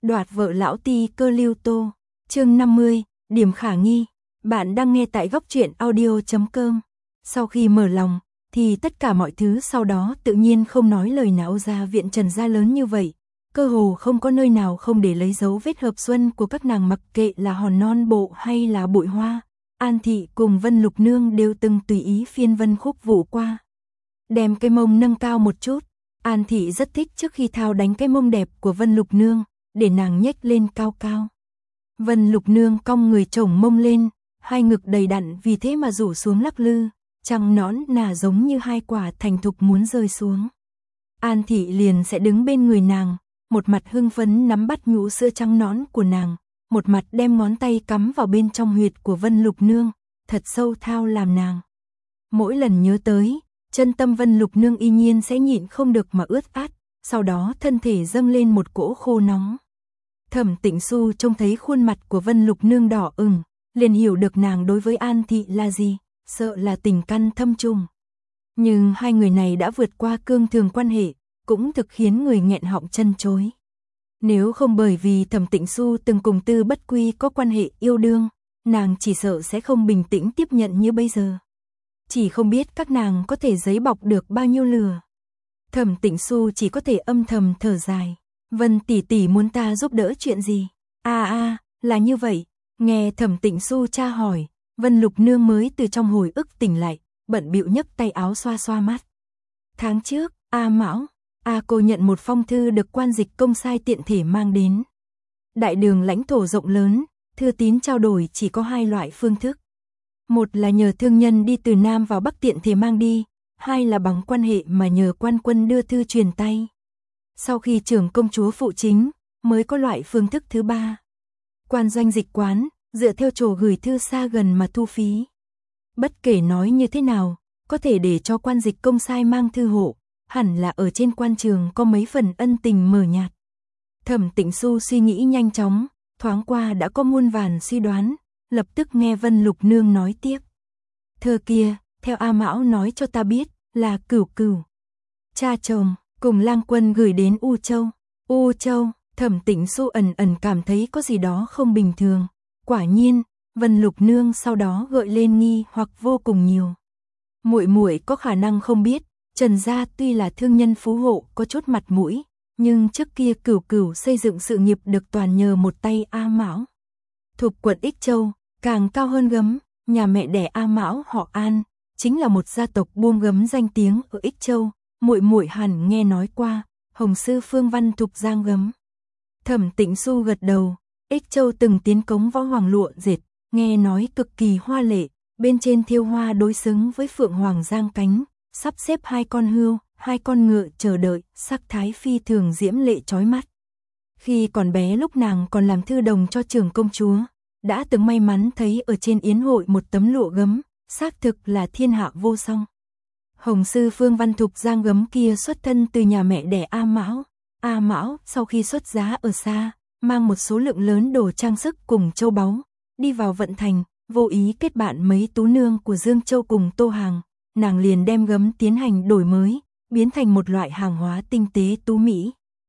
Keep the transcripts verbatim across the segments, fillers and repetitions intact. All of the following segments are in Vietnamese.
Đoạt vợ lão ti cơ Lưu Tô, chương năm mươi, điểm khả nghi. Bạn đang nghe tại góc truyện audio chấm com. Sau khi mở lòng, thì tất cả mọi thứ sau đó tự nhiên không nói lời nào ra viện Trần gia lớn như vậy. Cơ hồ không có nơi nào không để lấy dấu vết hợp xuân của các nàng, mặc kệ là hòn non bộ hay là bụi hoa. An Thị cùng Vân Lục Nương đều từng tùy ý phiên Vân Khúc Vũ qua. Đem cái mông nâng cao một chút. An Thị rất thích trước khi thao đánh cái mông đẹp của Vân Lục Nương, để nàng nhếch lên cao cao. Vân Lục Nương cong người chổng mông lên, hai ngực đầy đặn vì thế mà rủ xuống lắc lư, trăng nõn nà giống như hai quả thành thục muốn rơi xuống. An Thị liền sẽ đứng bên người nàng, một mặt hưng phấn nắm bắt nhũ sữa trắng nõn của nàng, một mặt đem ngón tay cắm vào bên trong huyệt của Vân Lục Nương, thật sâu thao làm nàng. Mỗi lần nhớ tới, chân tâm Vân Lục Nương y nhiên sẽ nhịn không được mà ướt át, sau đó thân thể dâng lên một cỗ khô nóng. Thẩm Tịnh Xu trông thấy khuôn mặt của Vân Lục Nương đỏ ửng, liền hiểu được nàng đối với An Thị là gì, sợ là tình căn thâm trùng. Nhưng hai người này đã vượt qua cương thường quan hệ, cũng thực khiến người nghẹn họng chân chối. Nếu không bởi vì Thẩm Tịnh Xu từng cùng Tư Bất Quy có quan hệ yêu đương, nàng chỉ sợ sẽ không bình tĩnh tiếp nhận như bây giờ. Chỉ không biết các nàng có thể giấy bọc được bao nhiêu lửa. Thẩm Tịnh Xu chỉ có thể âm thầm thở dài. Vân tỷ tỷ muốn ta giúp đỡ chuyện gì? À à, là như vậy. Nghe Thẩm Tịnh Xu tra hỏi, Vân Lục Nương mới từ trong hồi ức tỉnh lại, bận bịu nhấc tay áo xoa xoa mắt. Tháng trước, A Mão, A cô nhận một phong thư được quan dịch công sai tiện thể mang đến. Đại đường lãnh thổ rộng lớn, thư tín trao đổi chỉ có hai loại phương thức. Một là nhờ thương nhân đi từ Nam vào Bắc tiện thể mang đi, hai là bằng quan hệ mà nhờ quan quân đưa thư truyền tay. Sau khi trưởng công chúa phụ chính, mới có loại phương thức thứ ba. Quan doanh dịch quán, dựa theo chỗ gửi thư xa gần mà thu phí. Bất kể nói như thế nào, có thể để cho quan dịch công sai mang thư hộ, hẳn là ở trên quan trường có mấy phần ân tình mờ nhạt. Thẩm Tịnh Xu suy nghĩ nhanh chóng, thoáng qua đã có muôn vàn suy đoán, lập tức nghe Vân Lục Nương nói tiếp. Thơ kia, theo A Mão nói cho ta biết, là Cửu Cửu, cha chồng, cùng lang quân gửi đến U Châu. U Châu, Thẩm Tịnh Xu ẩn ẩn cảm thấy có gì đó không bình thường. Quả nhiên, Vân Lục Nương sau đó gợi lên nghi hoặc vô cùng nhiều. Muội muội có khả năng không biết, Trần gia tuy là thương nhân phú hộ có chút mặt mũi, nhưng trước kia Cửu Cửu xây dựng sự nghiệp được toàn nhờ một tay A Mão. Thuộc quận Ích Châu, càng cao hơn gấm, nhà mẹ đẻ A Mão họ An, chính là một gia tộc buông gấm danh tiếng ở Ích Châu. Muội muội hẳn nghe nói qua, Hồng sư Phương Văn Thục Giang gấm. Thẩm Tịnh Xu gật đầu, Ích Châu từng tiến cống võ hoàng lụa dệt, nghe nói cực kỳ hoa lệ, bên trên thêu hoa đối xứng với phượng hoàng giang cánh, sắp xếp hai con hươu, hai con ngựa chờ đợi, sắc thái phi thường diễm lệ chói mắt. Khi còn bé lúc nàng còn làm thư đồng cho trưởng công chúa, đã từng may mắn thấy ở trên yến hội một tấm lụa gấm, xác thực là thiên hạ vô song. Hồng sư Phương Văn Thục Giang gấm kia xuất thân từ nhà mẹ đẻ A Mão. A Mão sau khi xuất giá ở xa, mang một số lượng lớn đồ trang sức cùng châu báu, đi vào vận thành, vô ý kết bạn mấy tú nương của Dương Châu cùng Tô Hàng, nàng liền đem gấm tiến hành đổi mới, biến thành một loại hàng hóa tinh tế tú mỹ.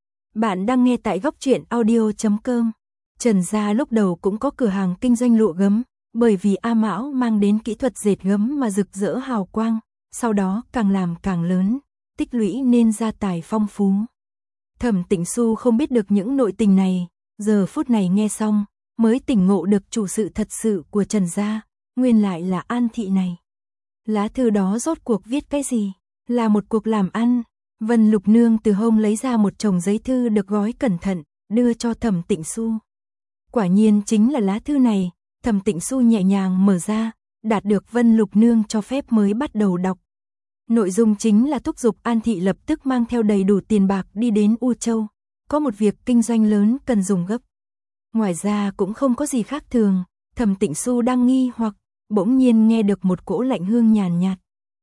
Bạn đang nghe tại góc truyện audio chấm com. Trần gia lúc đầu cũng có cửa hàng kinh doanh lụa gấm, bởi vì A Mão mang đến kỹ thuật dệt gấm mà rực rỡ hào quang, sau đó càng làm càng lớn, tích lũy nên gia tài phong phú. Thẩm Tịnh Xu không biết được những nội tình này, giờ phút này nghe xong, mới tỉnh ngộ được chủ sự thật sự của Trần gia, nguyên lại là An Thị này. Lá thư đó rốt cuộc viết cái gì? Là một cuộc làm ăn. Vân Lục Nương từ hông lấy ra một chồng giấy thư được gói cẩn thận, đưa cho Thẩm Tịnh Xu. Quả nhiên chính là lá thư này. Thẩm Tịnh Xu nhẹ nhàng mở ra, đạt được Vân Lục Nương cho phép mới bắt đầu đọc. Nội dung chính là thúc giục An Thị lập tức mang theo đầy đủ tiền bạc đi đến U Châu, có một việc kinh doanh lớn cần dùng gấp. Ngoài ra cũng không có gì khác thường, Thẩm Tịnh Xu đang nghi hoặc, bỗng nhiên nghe được một cỗ lạnh hương nhàn nhạt.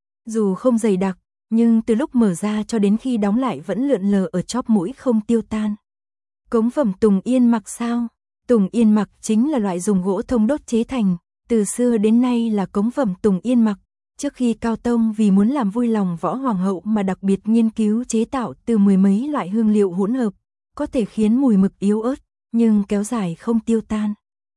Dù không dày đặc, nhưng từ lúc mở ra cho đến khi đóng lại vẫn lượn lờ ở chóp mũi không tiêu tan. Cống phẩm Tùng Yên Mặc sao? Tùng Yên Mặc chính là loại dùng gỗ thông đốt chế thành, từ xưa đến nay là cống phẩm Tùng Yên Mặc. Trước khi Cao Tông vì muốn làm vui lòng võ hoàng hậu mà đặc biệt nghiên cứu chế tạo từ mười mấy loại hương liệu hỗn hợp, có thể khiến mùi mực yếu ớt, nhưng kéo dài không tiêu tan.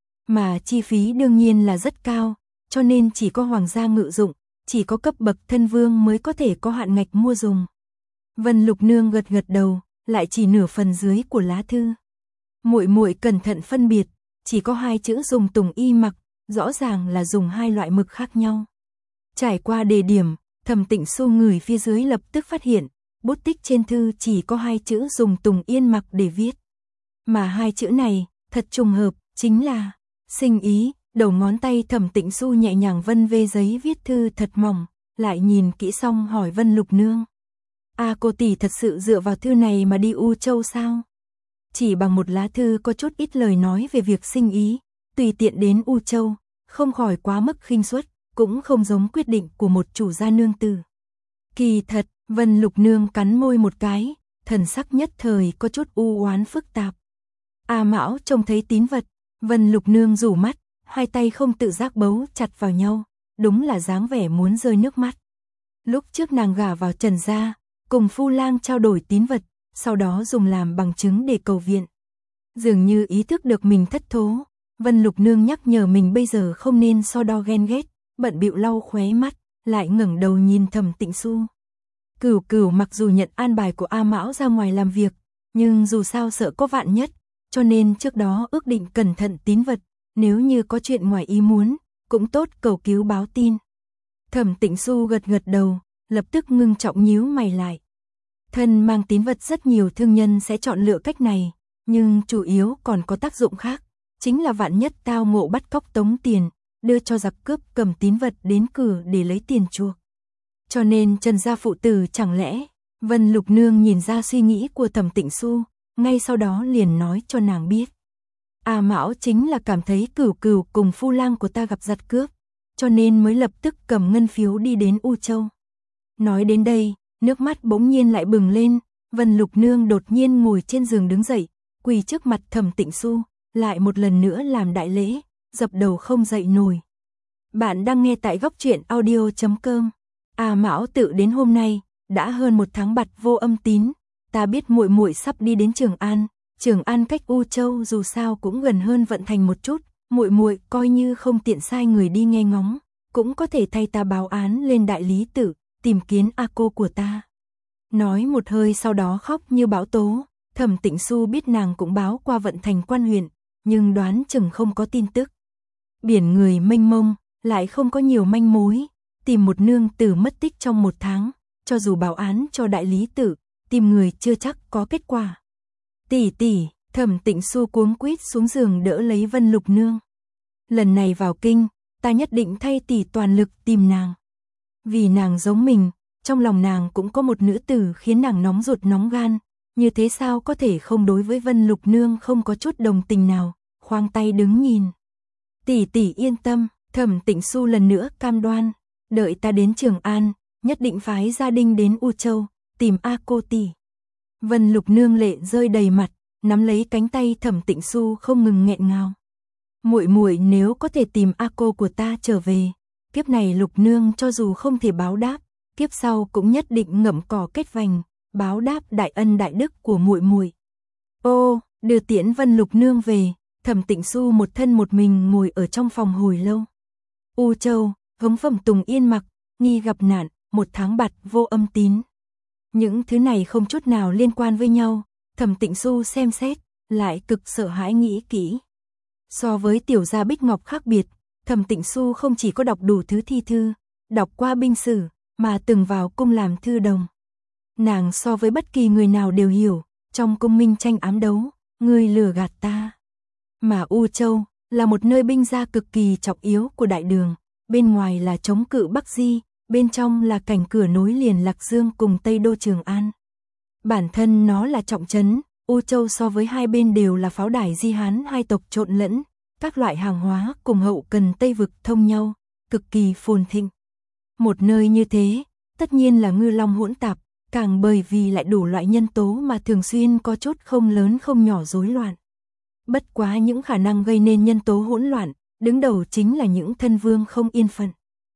Mà chi phí đương nhiên là rất cao, cho nên chỉ có hoàng gia ngự dụng, chỉ có cấp bậc thân vương mới có thể có hạn ngạch mua dùng. Vân Lục Nương gật gật đầu, lại chỉ nửa phần dưới của lá thư. Muội muội cẩn thận phân biệt, chỉ có hai chữ dùng tùng y mặc, rõ ràng là dùng hai loại mực khác nhau. Trải qua đề điểm, Thẩm Tịnh Xu ngửi phía dưới lập tức phát hiện, bút tích trên thư chỉ có hai chữ dùng tùng yên mặc để viết. Mà hai chữ này, thật trùng hợp, chính là sinh ý. Đầu ngón tay Thẩm Tịnh Xu nhẹ nhàng vân về giấy viết thư thật mỏng, lại nhìn kỹ xong hỏi Vân Lục Nương. A à, cô tỷ thật sự dựa vào thư này mà đi U Châu sao? Chỉ bằng một lá thư có chút ít lời nói về việc sinh ý, tùy tiện đến U Châu, không khỏi quá mức khinh suất, cũng không giống quyết định của một chủ gia nương tử. Kỳ thật, Vân Lục Nương cắn môi một cái, thần sắc nhất thời có chút u oán phức tạp. A Mão trông thấy tín vật, Vân Lục Nương rủ mắt, hai tay không tự giác bấu chặt vào nhau, đúng là dáng vẻ muốn rơi nước mắt. Lúc trước nàng gả vào Trần gia, cùng Phu Lang trao đổi tín vật, sau đó dùng làm bằng chứng để cầu viện. Dường như ý thức được mình thất thố, Vân Lục Nương nhắc nhở mình bây giờ không nên so đo ghen ghét, bận bịu lau khóe mắt, lại ngẩng đầu nhìn Thẩm Tịnh Xu. Cửu Cửu mặc dù nhận an bài của A Mão ra ngoài làm việc, nhưng dù sao sợ có vạn nhất, cho nên trước đó ước định cẩn thận tín vật, nếu như có chuyện ngoài ý muốn, cũng tốt cầu cứu báo tin. Thẩm Tịnh Xu gật gật đầu, lập tức ngưng trọng nhíu mày lại. Thân mang tín vật rất nhiều thương nhân sẽ chọn lựa cách này, nhưng chủ yếu còn có tác dụng khác, chính là vạn nhất tao ngộ bắt cóc tống tiền, đưa cho giặc cướp cầm tín vật đến cửa để lấy tiền chuộc. Cho nên Trần gia phụ tử chẳng lẽ, Vân Lục Nương nhìn ra suy nghĩ của Thẩm Tịnh Xu, ngay sau đó liền nói cho nàng biết. A Mão chính là cảm thấy Cửu Cửu cùng Phu Lang của ta gặp giặc cướp, cho nên mới lập tức cầm ngân phiếu đi đến U Châu. Nói đến đây, nước mắt bỗng nhiên lại bừng lên, Vân Lục Nương đột nhiên ngồi trên giường đứng dậy, quỳ trước mặt Thẩm Tịnh Xu, lại một lần nữa làm đại lễ, dập đầu không dậy nổi. Bạn đang nghe tại góc truyện audio chấm com. A Mão tự đến hôm nay, đã hơn một tháng bặt vô âm tín, ta biết muội muội sắp đi đến Trường An, Trường An cách U Châu dù sao cũng gần hơn Vận Thành một chút, muội muội coi như không tiện sai người đi nghe ngóng, cũng có thể thay ta báo án lên đại lý tự, tìm kiến a cô của ta. Nói một hơi sau đó khóc như bão tố, Thẩm Tịnh Xu biết nàng cũng báo qua Vận Thành quan huyện, nhưng đoán chừng không có tin tức. Biển người mênh mông, lại không có nhiều manh mối, tìm một nương tử mất tích trong một tháng, cho dù báo án cho đại lý tự, tìm người chưa chắc có kết quả. Tỷ tỷ, Thẩm Tịnh Xu cuống quýt xuống giường đỡ lấy Vân Lục Nương. Lần này vào kinh, ta nhất định thay tỷ toàn lực tìm nàng. Vì nàng giống mình, trong lòng nàng cũng có một nữ tử khiến nàng nóng ruột nóng gan, như thế sao có thể không đối với Vân Lục Nương không có chút đồng tình nào, khoang tay đứng nhìn. Tỷ tỷ yên tâm, Thẩm Tịnh Xu lần nữa cam đoan, đợi ta đến Trường An, nhất định phái gia đình đến U Châu, tìm A cô tỷ. Vân Lục Nương lệ rơi đầy mặt, nắm lấy cánh tay Thẩm Tịnh Xu không ngừng nghẹn ngào. Muội muội nếu có thể tìm A cô của ta trở về, kiếp này Lục Nương cho dù không thể báo đáp, kiếp sau cũng nhất định ngậm cỏ kết vành, báo đáp đại ân đại đức của muội muội. Ô, đưa tiễn Vân Lục Nương về, Thẩm Tịnh Xu một thân một mình ngồi ở trong phòng hồi lâu. U Châu, gống phẩm Tùng Yên mặc, nghi gặp nạn, một tháng bặt vô âm tín. Những thứ này không chút nào liên quan với nhau, Thẩm Tịnh Xu xem xét, lại cực sợ hãi nghĩ kỹ. So với tiểu gia Bích Ngọc khác biệt, Thẩm Tịnh Xu không chỉ có đọc đủ thứ thi thư, đọc qua binh sử, mà từng vào cung làm thư đồng. Nàng so với bất kỳ người nào đều hiểu, trong cung minh tranh ám đấu, người lừa gạt ta. Mà U Châu là một nơi binh gia cực kỳ trọng yếu của đại đường, bên ngoài là chống cự Bắc Di, bên trong là cảnh cửa nối liền Lạc Dương cùng Tây Đô Trường An. Bản thân nó là trọng trấn, U Châu so với hai bên đều là pháo đài Di Hán hai tộc trộn lẫn, các loại hàng hóa cùng hậu cần Tây vực thông nhau, cực kỳ phồn thịnh. Một nơi như thế, tất nhiên là ngư long hỗn tạp, càng bởi vì lại đủ loại nhân tố mà thường xuyên có chút không lớn không nhỏ rối loạn. Bất quá những khả năng gây nên nhân tố hỗn loạn, đứng đầu chính là những thân vương không yên phận.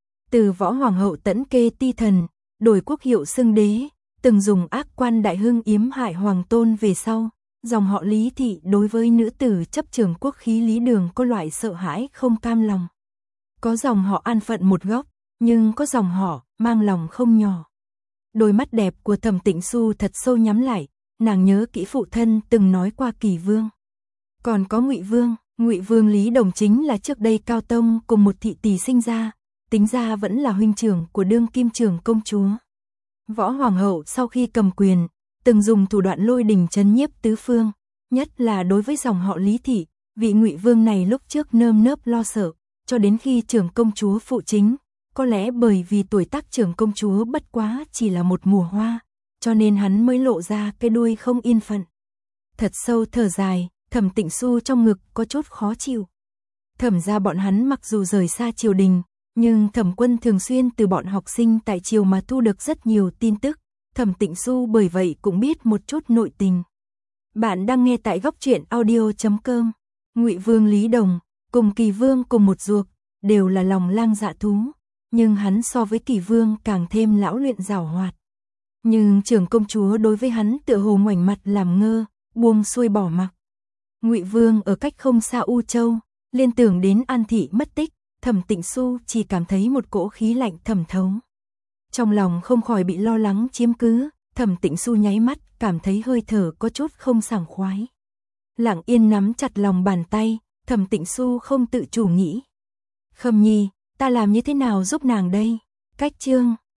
Từ võ hoàng hậu Tẫn Kê Ti Thần, đổi quốc hiệu xưng đế, từng dùng ác quan đại hưng yếm hại hoàng tôn về sau, Dòng họ Lý Thị đối với nữ tử chấp trường quốc khí Lý Đường có loại sợ hãi không cam lòng. Có dòng họ an phận một góc, nhưng có dòng họ mang lòng không nhỏ. Đôi mắt đẹp của Thẩm Tịnh Xu thật sâu nhắm lại, nàng nhớ kỹ phụ thân từng nói qua Kỳ Vương. Còn có Ngụy Vương, Ngụy Vương Lý Đồng chính là trước đây Cao Tông cùng một thị tỷ sinh ra, tính ra vẫn là huynh trưởng của đương kim trưởng công chúa. Võ Hoàng hậu sau khi cầm quyền, từng dùng thủ đoạn lôi đình trấn nhiếp tứ phương, nhất là đối với dòng họ Lý Thị, vị Ngụy Vương này lúc trước nơm nớp lo sợ, cho đến khi trưởng công chúa phụ chính, có lẽ bởi vì tuổi tác trưởng công chúa bất quá chỉ là một mùa hoa, cho nên hắn mới lộ ra cái đuôi không yên phận. Thật sâu thở dài, Thẩm Tịnh Xu trong ngực có chút khó chịu. Thẩm gia bọn hắn mặc dù rời xa triều đình, nhưng Thẩm Quân thường xuyên từ bọn học sinh tại triều mà thu được rất nhiều tin tức, Thẩm Tịnh Xu bởi vậy cũng biết một chút nội tình. Bạn đang nghe tại góc truyện audio chấm com. Ngụy Vương Lý Đồng cùng Kỳ Vương cùng một ruột, đều là lòng lang dạ thú, nhưng hắn so với Kỳ Vương càng thêm lão luyện giảo hoạt. Nhưng trưởng công chúa đối với hắn tựa hồ ngoảnh mặt làm ngơ, buông xuôi bỏ mặc. Ngụy Vương ở cách không xa U Châu, liên tưởng đến An Thị mất tích, Thẩm Tịnh Xu chỉ cảm thấy một cỗ khí lạnh thẩm thấu. Trong lòng không khỏi bị lo lắng chiếm cứ, Thẩm Tịnh Xu nháy mắt, cảm thấy hơi thở có chút không sảng khoái. Lặng yên nắm chặt lòng bàn tay, Thẩm Tịnh Xu không tự chủ nghĩ. Khâm Nhi, ta làm như thế nào giúp nàng đây? Cách chương